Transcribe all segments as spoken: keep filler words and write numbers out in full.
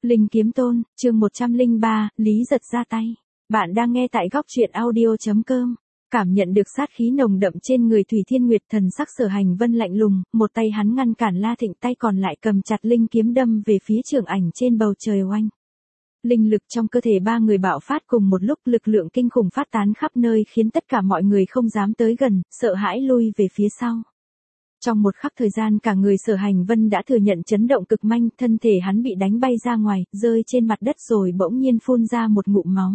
Linh Kiếm Tôn, chương một trăm lẻ ba, Lý Giật ra tay. Bạn đang nghe tại góc truyện audio chấm com. Cảm nhận được sát khí nồng đậm trên người Thủy Thiên Nguyệt, thần sắc Sở Hành Vân lạnh lùng, một tay hắn ngăn cản La Thịnh, tay còn lại cầm chặt linh kiếm đâm về phía Trưởng Ảnh trên bầu trời oanh. Linh lực trong cơ thể ba người bạo phát cùng một lúc, lực lượng kinh khủng phát tán khắp nơi khiến tất cả mọi người không dám tới gần, sợ hãi lui về phía sau. Trong một khắc thời gian cả người Sở Hành Vân đã thừa nhận chấn động cực mạnh, thân thể hắn bị đánh bay ra ngoài, rơi trên mặt đất rồi bỗng nhiên phun ra một ngụm máu.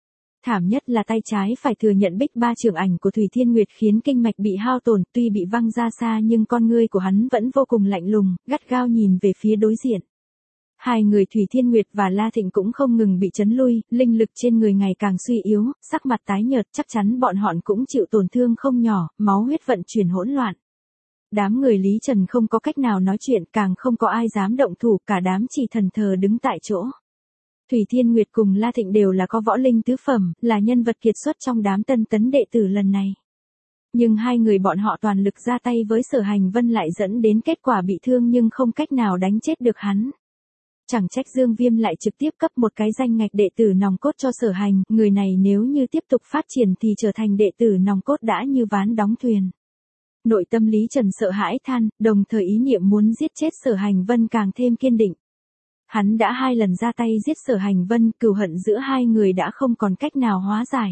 Thảm nhất là tay trái phải thừa nhận bích ba Trưởng Ảnh của Thủy Thiên Nguyệt khiến kinh mạch bị hao tổn, tuy bị văng ra xa nhưng con ngươi của hắn vẫn vô cùng lạnh lùng, gắt gao nhìn về phía đối diện. Hai người Thủy Thiên Nguyệt và La Thịnh cũng không ngừng bị chấn lui, linh lực trên người ngày càng suy yếu, sắc mặt tái nhợt, chắc chắn bọn họ cũng chịu tổn thương không nhỏ, máu huyết vận chuyển hỗn loạn. Đám người Lý Trần không có cách nào nói chuyện, càng không có ai dám động thủ, cả đám chỉ thần thờ đứng tại chỗ. Thủy Thiên Nguyệt cùng La Thịnh đều là có võ linh tứ phẩm, là nhân vật kiệt xuất trong đám tân tấn đệ tử lần này. Nhưng hai người bọn họ toàn lực ra tay với Sở Hành Vân lại dẫn đến kết quả bị thương nhưng không cách nào đánh chết được hắn. Chẳng trách Dương Viêm lại trực tiếp cấp một cái danh ngạch đệ tử nòng cốt cho Sở Hành, người này nếu như tiếp tục phát triển thì trở thành đệ tử nòng cốt đã như ván đóng thuyền. Nội tâm Lý Trần sợ hãi than, đồng thời ý niệm muốn giết chết Sở Hành Vân càng thêm kiên định. Hắn đã hai lần ra tay giết Sở Hành Vân, cừu hận giữa hai người đã không còn cách nào hóa giải.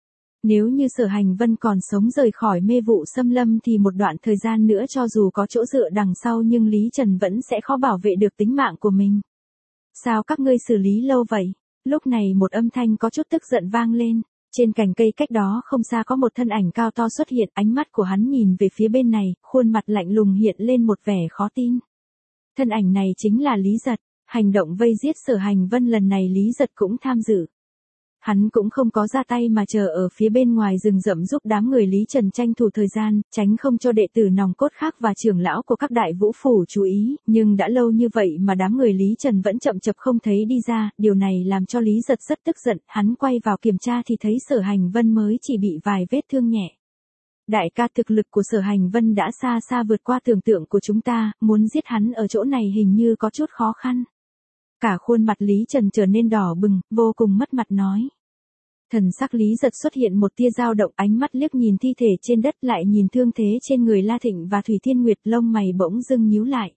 Nếu như Sở Hành Vân còn sống rời khỏi mê vụ xâm lâm thì một đoạn thời gian nữa cho dù có chỗ dựa đằng sau nhưng Lý Trần vẫn sẽ khó bảo vệ được tính mạng của mình. Sao các ngươi xử lý lâu vậy? Lúc này một âm thanh có chút tức giận vang lên. Trên cành cây cách đó không xa có một thân ảnh cao to xuất hiện, ánh mắt của hắn nhìn về phía bên này, khuôn mặt lạnh lùng hiện lên một vẻ khó tin. Thân ảnh này chính là Lý Giật, hành động vây giết Sở Hành Vân lần này Lý Giật cũng tham dự. Hắn cũng không có ra tay mà chờ ở phía bên ngoài rừng rậm giúp đám người Lý Trần tranh thủ thời gian, tránh không cho đệ tử nòng cốt khác và trưởng lão của các đại vũ phủ chú ý, nhưng đã lâu như vậy mà đám người Lý Trần vẫn chậm chập không thấy đi ra, điều này làm cho Lý Giật rất tức giận, hắn quay vào kiểm tra thì thấy Sở Hành Vân mới chỉ bị vài vết thương nhẹ. Đại ca, thực lực của Sở Hành Vân đã xa xa vượt qua tưởng tượng của chúng ta, muốn giết hắn ở chỗ này hình như có chút khó khăn. Cả khuôn mặt Lý Trần trở nên đỏ bừng, vô cùng mất mặt nói. Thần sắc Lý Giật xuất hiện một tia dao động, ánh mắt liếc nhìn thi thể trên đất lại nhìn thương thế trên người La Thịnh và Thủy Thiên Nguyệt, lông mày bỗng dưng nhíu lại.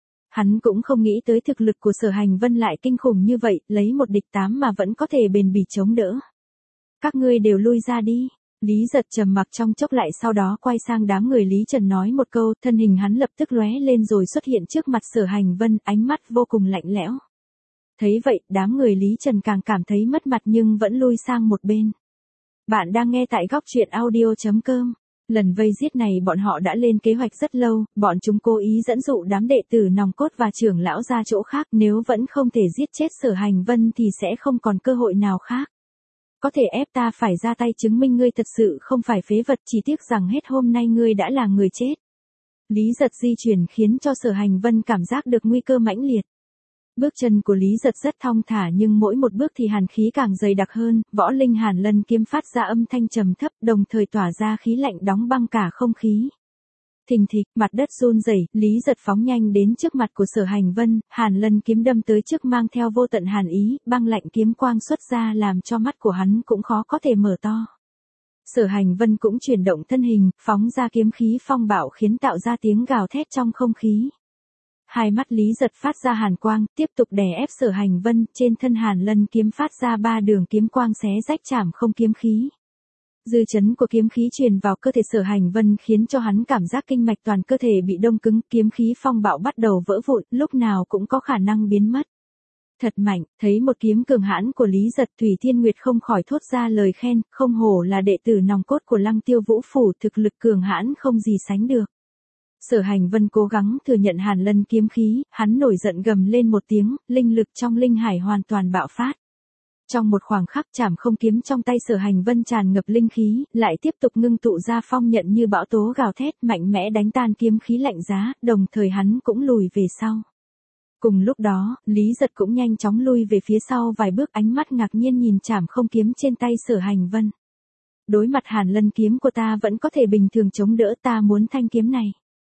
Hắn cũng không nghĩ tới thực lực của Sở Hành Vân lại kinh khủng như vậy, lấy một địch tám mà vẫn có thể bền bỉ chống đỡ. Các ngươi đều lui ra đi. Lý Giật trầm mặc trong chốc lại sau đó quay sang đám người Lý Trần nói một câu, thân hình hắn lập tức lóe lên rồi xuất hiện trước mặt Sở Hành Vân, ánh mắt vô cùng lạnh lẽo. Thấy vậy, đám người Lý Trần càng cảm thấy mất mặt nhưng vẫn lui sang một bên. Bạn đang nghe tại góc truyện audio chấm com. Lần vây giết này bọn họ đã lên kế hoạch rất lâu, bọn chúng cố ý dẫn dụ đám đệ tử nòng cốt và trưởng lão ra chỗ khác, nếu vẫn không thể giết chết Sở Hành Vân thì sẽ không còn cơ hội nào khác. Có thể ép ta phải ra tay chứng minh ngươi thật sự không phải phế vật, chỉ tiếc rằng hết hôm nay ngươi đã là người chết. Lý Giật di chuyển khiến cho Sở Hành Vân cảm giác được nguy cơ mãnh liệt. Bước chân của Lý Giật rất thong thả nhưng mỗi một bước thì hàn khí càng dày đặc hơn, võ linh Hàn Lân kiếm phát ra âm thanh trầm thấp, đồng thời tỏa ra khí lạnh đóng băng cả không khí. Thình thịch, mặt đất run rẩy, Lý Giật phóng nhanh đến trước mặt của Sở Hành Vân, Hàn Lân kiếm đâm tới trước mang theo vô tận hàn ý, băng lạnh kiếm quang xuất ra làm cho mắt của hắn cũng khó có thể mở to. Sở Hành Vân cũng chuyển động thân hình, phóng ra kiếm khí phong bạo khiến tạo ra tiếng gào thét trong không khí. Hai mắt Lý Giật phát ra hàn quang, tiếp tục đè ép Sở Hành Vân, trên thân Hàn Lân kiếm phát ra ba đường kiếm quang xé rách chảm không kiếm khí. Dư chấn của kiếm khí truyền vào cơ thể Sở Hành Vân khiến cho hắn cảm giác kinh mạch toàn cơ thể bị đông cứng, kiếm khí phong bạo bắt đầu vỡ vụn, lúc nào cũng có khả năng biến mất. Thật mạnh, thấy một kiếm cường hãn của Lý Giật, Thủy Thiên Nguyệt không khỏi thốt ra lời khen, không hổ là đệ tử nòng cốt của Lăng Tiêu Vũ Phủ, thực lực cường hãn không gì sánh được. Sở Hành Vân cố gắng thừa nhận Hàn Lân kiếm khí, hắn nổi giận gầm lên một tiếng, linh lực trong linh hải hoàn toàn bạo phát. Trong một khoảng khắc chảm không kiếm trong tay Sở Hành Vân tràn ngập linh khí, lại tiếp tục ngưng tụ ra phong nhận như bão tố gào thét mạnh mẽ đánh tan kiếm khí lạnh giá, đồng thời hắn cũng lùi về sau. Cùng lúc đó, Lý Giật cũng nhanh chóng lui về phía sau vài bước, ánh mắt ngạc nhiên nhìn chảm không kiếm trên tay Sở Hành Vân. Đối mặt Hàn Lân kiếm của ta vẫn có thể bình thường chống đỡ, ta muốn thanh kiếm này.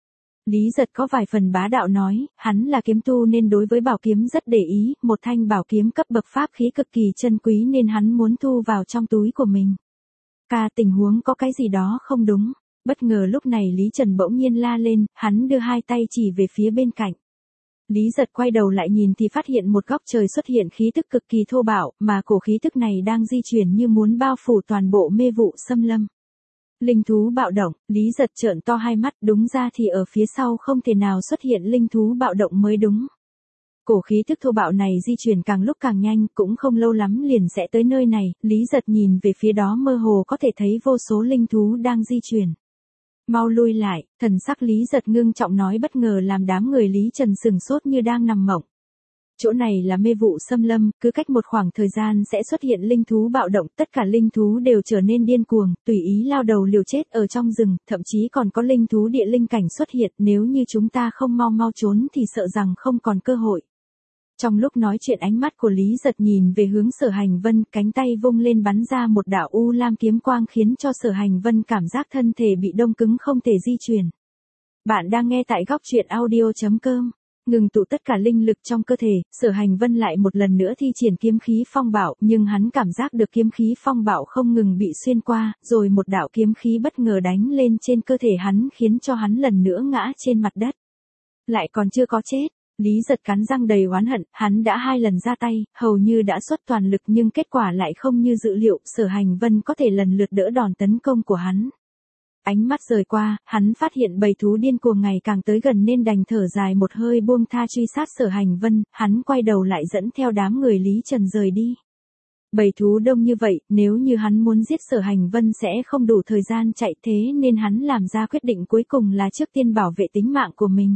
Lý Giật có vài phần bá đạo nói, hắn là kiếm tu nên đối với bảo kiếm rất để ý, một thanh bảo kiếm cấp bậc pháp khí cực kỳ chân quý nên hắn muốn thu vào trong túi của mình. Ca, tình huống có cái gì đó không đúng. Bất ngờ lúc này Lý Trần bỗng nhiên la lên, hắn đưa hai tay chỉ về phía bên cạnh. Lý Giật quay đầu lại nhìn thì phát hiện một góc trời xuất hiện khí tức cực kỳ thô bạo, mà cổ khí tức này đang di chuyển như muốn bao phủ toàn bộ mê vụ xâm lâm. Linh thú bạo động, Lý Giật trợn to hai mắt, đúng ra thì ở phía sau không thể nào xuất hiện linh thú bạo động mới đúng. Cổ khí tức thô bạo này di chuyển càng lúc càng nhanh, cũng không lâu lắm liền sẽ tới nơi này, Lý Giật nhìn về phía đó mơ hồ có thể thấy vô số linh thú đang di chuyển. Mau lui lại, thần sắc Lý Giật ngưng trọng nói bất ngờ làm đám người Lý Trần sừng sốt như đang nằm mộng. Chỗ này là mê vụ xâm lâm, cứ cách một khoảng thời gian sẽ xuất hiện linh thú bạo động, tất cả linh thú đều trở nên điên cuồng, tùy ý lao đầu liều chết ở trong rừng, thậm chí còn có linh thú địa linh cảnh xuất hiện, nếu như chúng ta không mau mau trốn thì sợ rằng không còn cơ hội. Trong lúc nói chuyện ánh mắt của Lý Giật nhìn về hướng Sở Hành Vân, cánh tay vung lên bắn ra một đạo u lam kiếm quang khiến cho Sở Hành Vân cảm giác thân thể bị đông cứng không thể di chuyển. Bạn đang nghe tại góc truyện audio chấm com. Ngừng tụ tất cả linh lực trong cơ thể, Sở Hành Vân lại một lần nữa thi triển kiếm khí phong bạo, nhưng hắn cảm giác được kiếm khí phong bạo không ngừng bị xuyên qua, rồi một đạo kiếm khí bất ngờ đánh lên trên cơ thể hắn khiến cho hắn lần nữa ngã trên mặt đất. Lại còn chưa có chết. Lý Giật cắn răng đầy oán hận, hắn đã hai lần ra tay, hầu như đã xuất toàn lực nhưng kết quả lại không như dự liệu, Sở Hành Vân có thể lần lượt đỡ đòn tấn công của hắn. Ánh mắt rời qua, hắn phát hiện bầy thú điên cuồng ngày càng tới gần nên đành thở dài một hơi buông tha truy sát Sở Hành Vân, hắn quay đầu lại dẫn theo đám người Lý Trần rời đi. Bầy thú đông như vậy, nếu như hắn muốn giết Sở Hành Vân sẽ không đủ thời gian chạy thế nên hắn làm ra quyết định cuối cùng là trước tiên bảo vệ tính mạng của mình.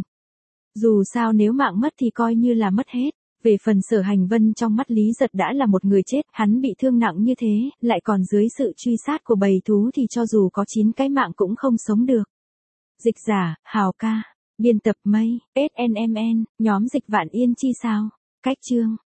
Dù sao nếu mạng mất thì coi như là mất hết. Về phần Sở Hành Vân trong mắt Lý Giật đã là một người chết, hắn bị thương nặng như thế, lại còn dưới sự truy sát của bầy thú thì cho dù có chín cái mạng cũng không sống được. Dịch giả, Hào ca, biên tập Mây, ét en em en, nhóm dịch Vạn Yên Chi sao? Cách chương.